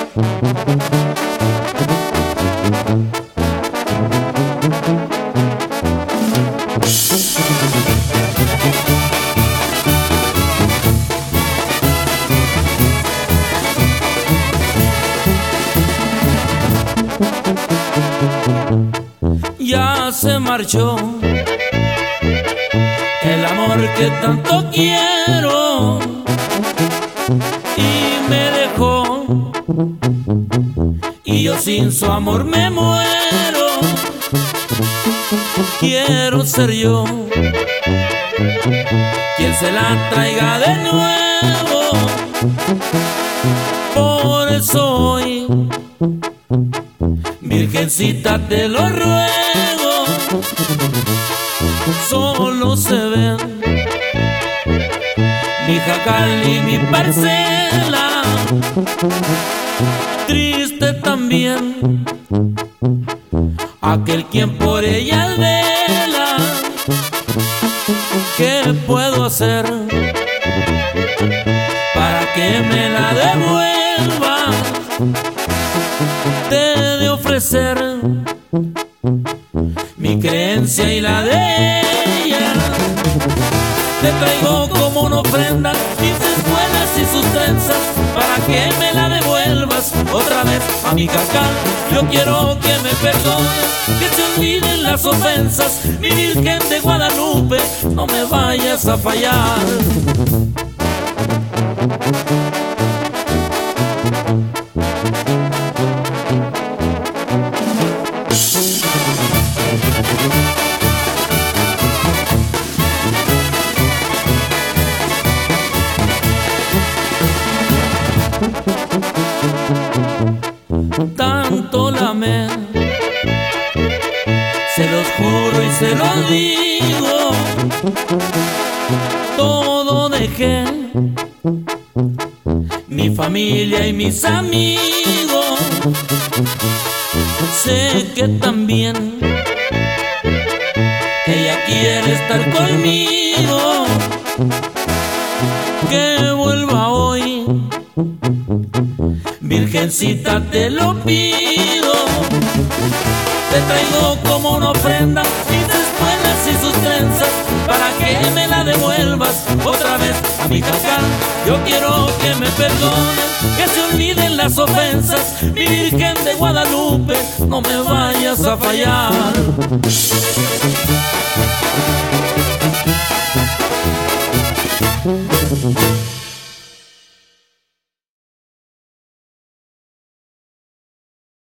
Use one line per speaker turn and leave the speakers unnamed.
Ya se marchó el amor que tanto quiero y me dejó, y yo sin su amor me muero. Quiero ser yo quien se la traiga de nuevo. Por eso hoy, Virgencita, te lo ruego, solo se ven mi jacal y mi parcela. Triste también aquel quien por ella vela. ¿Qué puedo hacer para que me la devuelva? Te he de ofrecer mi creencia y la de ella. Te traigo como una ofrenda mis espuelas y sus trenzas, para que me la devuelvas otra vez a mi jacal. Yo quiero que me perdones, que se olviden las ofensas. Mi Virgen de Guadalupe, no me vayas a fallar. Tanto la amé, se los juro y se los digo. Todo dejé, mi familia y mis amigos. Sé que también ella quiere estar conmigo. Que vuelva hoy, Virgencita, te lo pido. Te traigo como una ofrenda mis espuelas y sus trenzas, para que me la devuelvas otra vez a mi jacal. Yo quiero que me perdones, que se olviden las ofensas. Mi Virgen de Guadalupe, no me vayas a fallar.